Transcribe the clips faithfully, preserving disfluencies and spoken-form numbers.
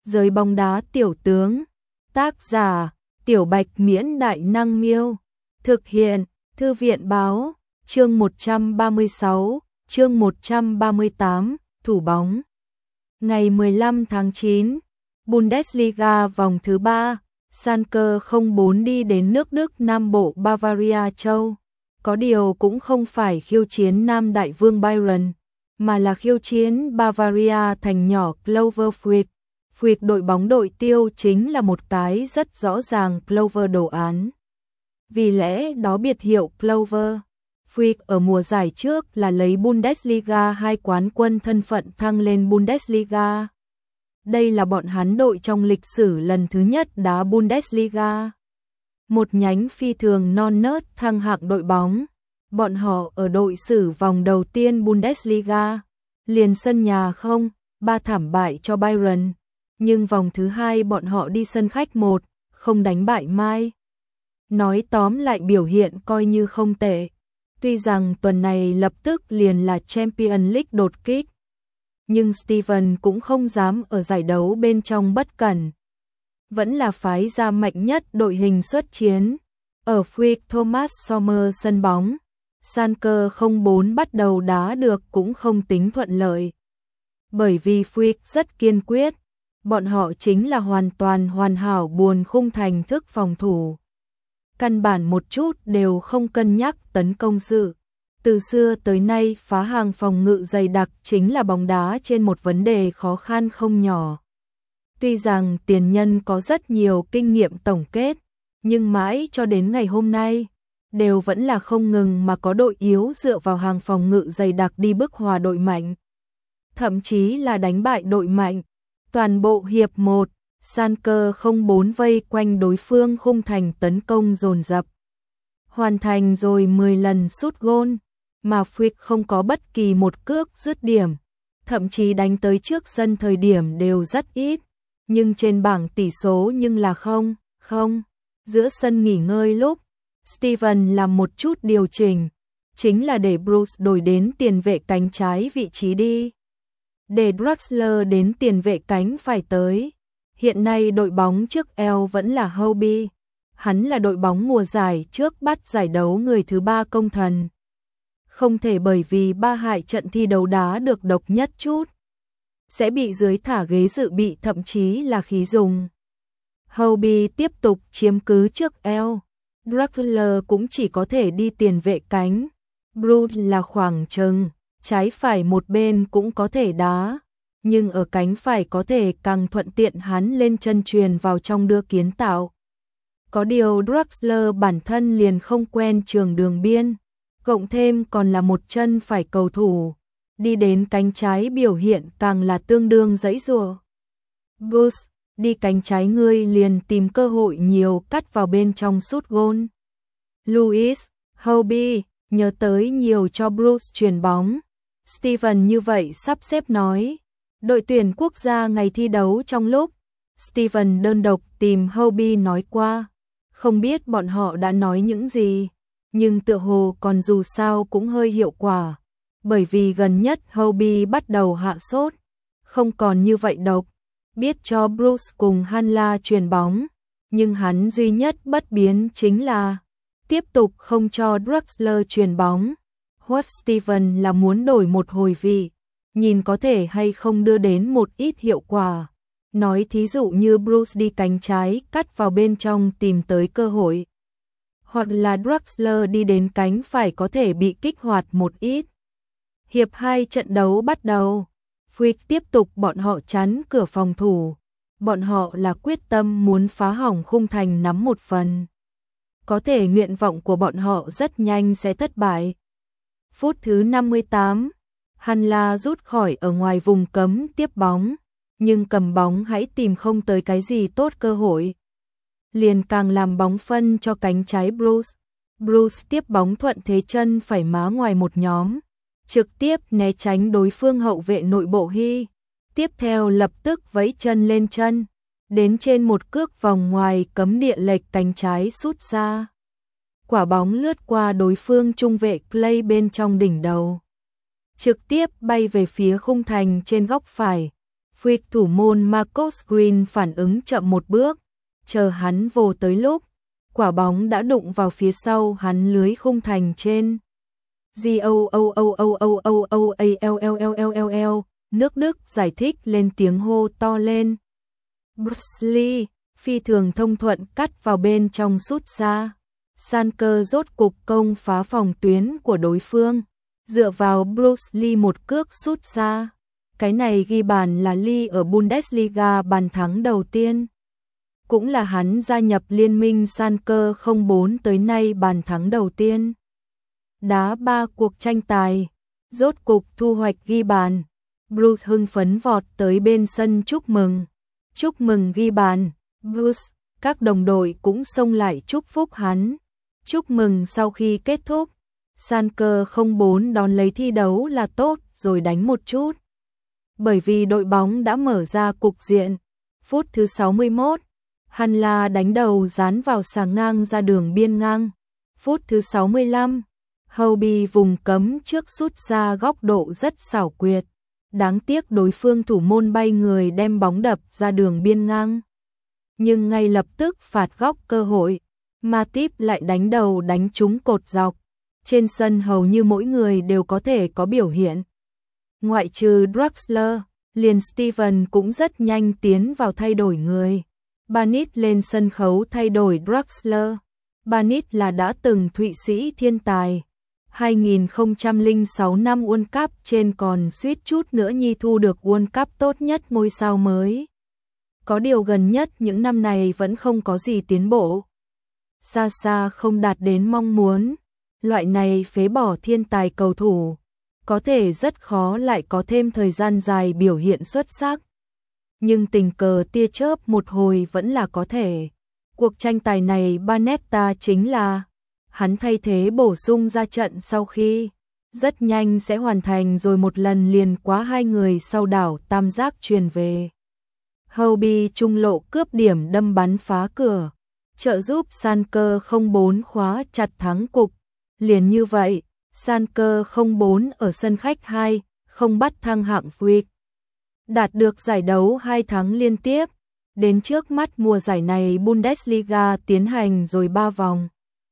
Giới bóng đá tiểu tướng. Tác giả: Tiểu Bạch Miễn Đại Năng Miêu. Thực hiện: Thư viện Báo. Chương một trăm ba mươi sáu, chương một trăm ba mươi tám, thủ bóng. Ngày mười lăm tháng chín, Bundesliga vòng thứ ba, Schalke không bốn đi đến nước Đức Nam Bộ Bavaria Châu. Có điều cũng không phải khiêu chiến Nam Đại Vương Bayern, mà là khiêu chiến Bavaria thành nhỏ Cloverfield. Phiệt đội bóng đội tiêu chính là một cái rất rõ ràng Clover đồ án. Vì lẽ đó biệt hiệu Clover. Phiệt ở mùa giải trước là lấy Bundesliga hai quán quân thân phận thăng lên Bundesliga. Đây là bọn hắn đội trong lịch sử lần thứ nhất đá Bundesliga. Một nhánh phi thường non nớt thăng hạng đội bóng. Bọn họ ở đội xử vòng đầu tiên Bundesliga, liền sân nhà không, ba thảm bại cho Bayern. Nhưng vòng thứ hai bọn họ đi sân khách một, không đánh bại Mai. Nói tóm lại biểu hiện coi như không tệ. Tuy rằng tuần này lập tức liền là Champions League đột kích, nhưng Steven cũng không dám ở giải đấu bên trong bất cẩn. Vẫn là phái ra mạnh nhất đội hình xuất chiến. Ở Friedrich Thomas Sommer sân bóng, Schalke không bốn bắt đầu đá được cũng không tính thuận lợi. Bởi vì Friedrich rất kiên quyết, bọn họ chính là hoàn toàn hoàn hảo buồn khung thành thức phòng thủ. Căn bản một chút đều không cân nhắc tấn công sự. Từ xưa tới nay phá hàng phòng ngự dày đặc chính là bóng đá trên một vấn đề khó khăn không nhỏ. Tuy rằng tiền nhân có rất nhiều kinh nghiệm tổng kết, nhưng mãi cho đến ngày hôm nay, đều vẫn là không ngừng mà có đội yếu dựa vào hàng phòng ngự dày đặc đi bức hòa đội mạnh. Thậm chí là đánh bại đội mạnh. Toàn bộ hiệp một, Schalke không bốn vây quanh đối phương khung thành tấn công dồn dập. Hoàn thành rồi mười lần sút gôn, mà Friedrich không có bất kỳ một cước dứt điểm. Thậm chí đánh tới trước sân thời điểm đều rất ít. Nhưng trên bảng tỷ số nhưng là không, không. Giữa sân nghỉ ngơi lúc, Steven làm một chút điều chỉnh. Chính là để Bruce đổi đến tiền vệ cánh trái vị trí đi. Để Draxler đến tiền vệ cánh phải tới. Hiện nay đội bóng trước eo vẫn là Hobie. Hắn là đội bóng mùa giải trước bắt giải đấu người thứ ba công thần. Không thể bởi vì ba hại trận thi đấu đá được độc nhất chút, sẽ bị dưới thả ghế dự bị thậm chí là khí dùng. Hobie tiếp tục chiếm cứ trước eo. Draxler cũng chỉ có thể đi tiền vệ cánh. Bruce là khoảng trừng. Trái phải một bên cũng có thể đá, nhưng ở cánh phải có thể càng thuận tiện hắn lên chân truyền vào trong đưa kiến tạo. Có điều Draxler bản thân liền không quen trường đường biên, cộng thêm còn là một chân phải cầu thủ, đi đến cánh trái biểu hiện càng là tương đương giãy giụa. Bruce, đi cánh trái ngươi liền tìm cơ hội nhiều cắt vào bên trong sút gôn. Louis, Hobie, nhớ tới nhiều cho Bruce chuyền bóng. Steven như vậy sắp xếp nói. Đội tuyển quốc gia ngày thi đấu trong lúc Steven đơn độc tìm Hobie nói qua. Không biết bọn họ đã nói những gì, nhưng tựa hồ còn dù sao cũng hơi hiệu quả. Bởi vì gần nhất Hobie bắt đầu hạ sốt, không còn như vậy độc. Biết cho Bruce cùng Hanla chuyền bóng, nhưng hắn duy nhất bất biến chính là tiếp tục không cho Draxler chuyền bóng. What Steven là muốn đổi một hồi vị, nhìn có thể hay không đưa đến một ít hiệu quả. Nói thí dụ như Bruce đi cánh trái cắt vào bên trong tìm tới cơ hội. Hoặc là Draxler đi đến cánh phải có thể bị kích hoạt một ít. Hiệp hai trận đấu bắt đầu. Friedrich tiếp tục bọn họ chắn cửa phòng thủ. Bọn họ là quyết tâm muốn phá hỏng khung thành nắm một phần. Có thể nguyện vọng của bọn họ rất nhanh sẽ thất bại. Phút thứ năm mươi tám, Hanla rút khỏi ở ngoài vùng cấm tiếp bóng, nhưng cầm bóng hãy tìm không tới cái gì tốt cơ hội. Liền càng làm bóng phân cho cánh trái Bruce. Bruce tiếp bóng thuận thế chân phải má ngoài một nhóm, trực tiếp né tránh đối phương hậu vệ nội bộ Hy. Tiếp theo lập tức vẫy chân lên chân, đến trên một cước vòng ngoài cấm địa lệch cánh trái sút ra. Quả bóng lướt qua đối phương trung vệ Clay bên trong đỉnh đầu, trực tiếp bay về phía khung thành trên góc phải. Fuig thủ môn Marcus Green phản ứng chậm một bước, chờ hắn vồ tới lúc, quả bóng đã đụng vào phía sau hắn lưới khung thành trên. G O O O O O O O A L L L L L L, nước Đức giải thích lên tiếng hô to lên. Bruce Lee, phi thường thông thuận cắt vào bên trong sút xa. Sanker rốt cục công phá phòng tuyến của đối phương, dựa vào Bruce Lee một cước sút xa. Cái này ghi bàn là Lee ở Bundesliga bàn thắng đầu tiên. Cũng là hắn gia nhập liên minh Sanker không bốn tới nay bàn thắng đầu tiên. Đá ba cuộc tranh tài, rốt cục thu hoạch ghi bàn. Bruce hưng phấn vọt tới bên sân chúc mừng. Chúc mừng ghi bàn, Bruce, các đồng đội cũng xông lại chúc phúc hắn. Chúc mừng sau khi kết thúc, Sanker không bốn đón lấy thi đấu là tốt rồi đánh một chút. Bởi vì đội bóng đã mở ra cục diện. Phút thứ sáu mươi mốt, Hanla đánh đầu dán vào xà ngang ra đường biên ngang. Phút thứ sáu mươi lăm, Hobie vùng cấm trước sút xa góc độ rất xảo quyệt. Đáng tiếc đối phương thủ môn bay người đem bóng đập ra đường biên ngang. Nhưng ngay lập tức phạt góc cơ hội, Matip lại đánh đầu đánh trúng cột dọc. Trên sân hầu như mỗi người đều có thể có biểu hiện. Ngoại trừ Draxler, liền Steven cũng rất nhanh tiến vào thay đổi người. Banit lên sân khấu thay đổi Draxler. Banit là đã từng Thụy Sĩ thiên tài. hai nghìn không trăm lẻ sáu năm World Cup trên còn suýt chút nữa nhi thu được World Cup tốt nhất ngôi sao mới. Có điều gần nhất những năm này vẫn không có gì tiến bộ. Xa xa không đạt đến mong muốn. Loại này phế bỏ thiên tài cầu thủ. Có thể rất khó lại có thêm thời gian dài biểu hiện xuất sắc. Nhưng tình cờ tia chớp một hồi vẫn là có thể. Cuộc tranh tài này Banetta chính là hắn thay thế bổ sung ra trận sau khi rất nhanh sẽ hoàn thành rồi một lần liền quá hai người sau đảo tam giác truyền về. Hobie trung lộ cướp điểm đâm bắn phá cửa, trợ giúp Sanker không bốn khóa chặt thắng cục. Liền như vậy, Sanker không bốn ở sân khách hai, không bắt thăng hạng Fuig. Đạt được giải đấu hai tháng liên tiếp, đến trước mắt mùa giải này Bundesliga tiến hành rồi ba vòng.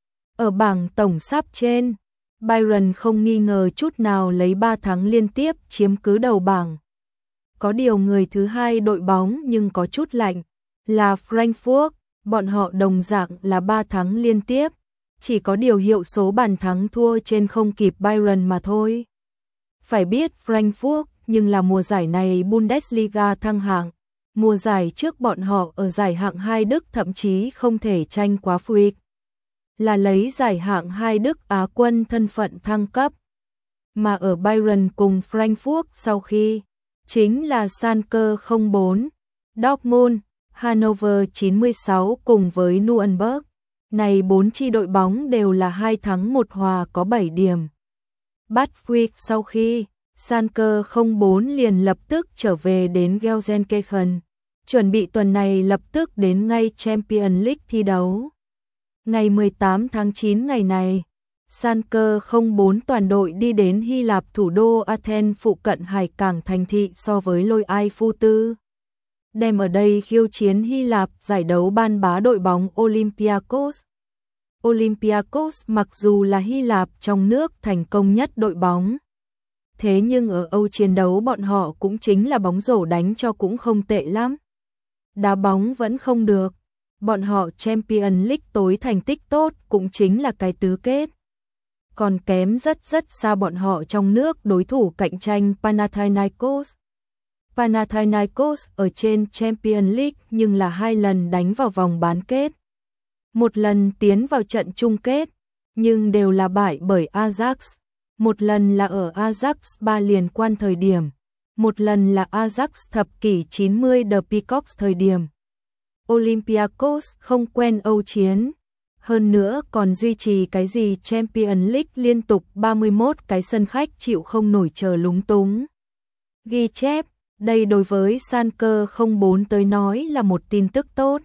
Ở bảng tổng sắp trên, Bayern không nghi ngờ chút nào lấy ba tháng liên tiếp chiếm cứ đầu bảng. Có điều người thứ hai đội bóng nhưng có chút lạnh, là Frankfurt, bọn họ đồng dạng là ba tháng liên tiếp, chỉ có điều hiệu số bàn thắng thua trên không kịp Bayern mà thôi. Phải biết Frankfurt nhưng là mùa giải này Bundesliga thăng hạng, mùa giải trước bọn họ ở giải hạng hai Đức thậm chí không thể tranh quá Fuig. Là lấy giải hạng hai Đức Á quân thân phận thăng cấp. Mà ở Bayern cùng Frankfurt sau khi, chính là Sanker không bốn, Dortmund, Hannover chín mươi sáu cùng với Nuremberg. Này bốn chi đội bóng đều là hai thắng một hòa có bảy điểm. Bắt Fuig sau khi, Sanker không bốn liền lập tức trở về đến Gelsenkirchen, chuẩn bị tuần này lập tức đến ngay Champions League thi đấu. Ngày mười tám tháng chín ngày này, Sanker không bốn toàn đội đi đến Hy Lạp thủ đô Athens phụ cận hải cảng thành thị so với Lôi Ai Phu Tư. Đem ở đây khiêu chiến Hy Lạp giải đấu ban bá đội bóng Olympiacos. Olympiacos mặc dù là Hy Lạp trong nước thành công nhất đội bóng. Thế nhưng ở Âu chiến đấu bọn họ cũng chính là bóng rổ đánh cho cũng không tệ lắm. Đá bóng vẫn không được. Bọn họ Champions League tối thành tích tốt cũng chính là cái tứ kết. Còn kém rất rất xa bọn họ trong nước đối thủ cạnh tranh Panathinaikos. Panathinaikos ở trên Champions League nhưng là hai lần đánh vào vòng bán kết. Một lần tiến vào trận chung kết, nhưng đều là bại bởi Ajax. Một lần là ở Ajax ba liên quan thời điểm. Một lần là Ajax thập kỷ chín mươi The Peacocks thời điểm. Olympiacos không quen Âu chiến. Hơn nữa còn duy trì cái gì Champions League liên tục ba mươi mốt cái sân khách chịu không nổi chờ lúng túng. Ghi chép, đây đối với Sanker không bốn tới nói là một tin tức tốt.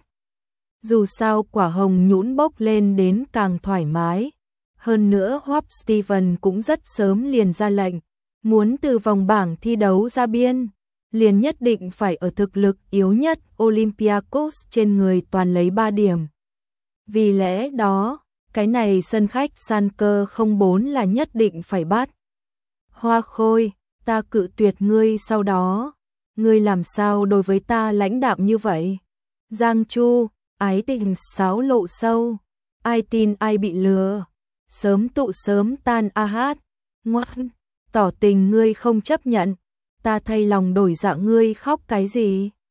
Dù sao quả hồng nhũn bốc lên đến càng thoải mái. Hơn nữa Hop Steven cũng rất sớm liền ra lệnh, muốn từ vòng bảng thi đấu ra biên. liền nhất định phải ở thực lực yếu nhất Olympiacos trên người toàn lấy ba điểm. Vì lẽ đó, cái này sân khách San Cơ không bốn là nhất định phải bắt. Hoa Khôi, ta cự tuyệt ngươi sau đó. Ngươi làm sao đối với ta lãnh đạm như vậy? Giang Chu, ái tình sáo lộ sâu. Ai tin ai bị lừa. Sớm tụ sớm tan a hát. Ngoan, tỏ tình ngươi không chấp nhận. Ta thay lòng đổi dạ ngươi khóc cái gì?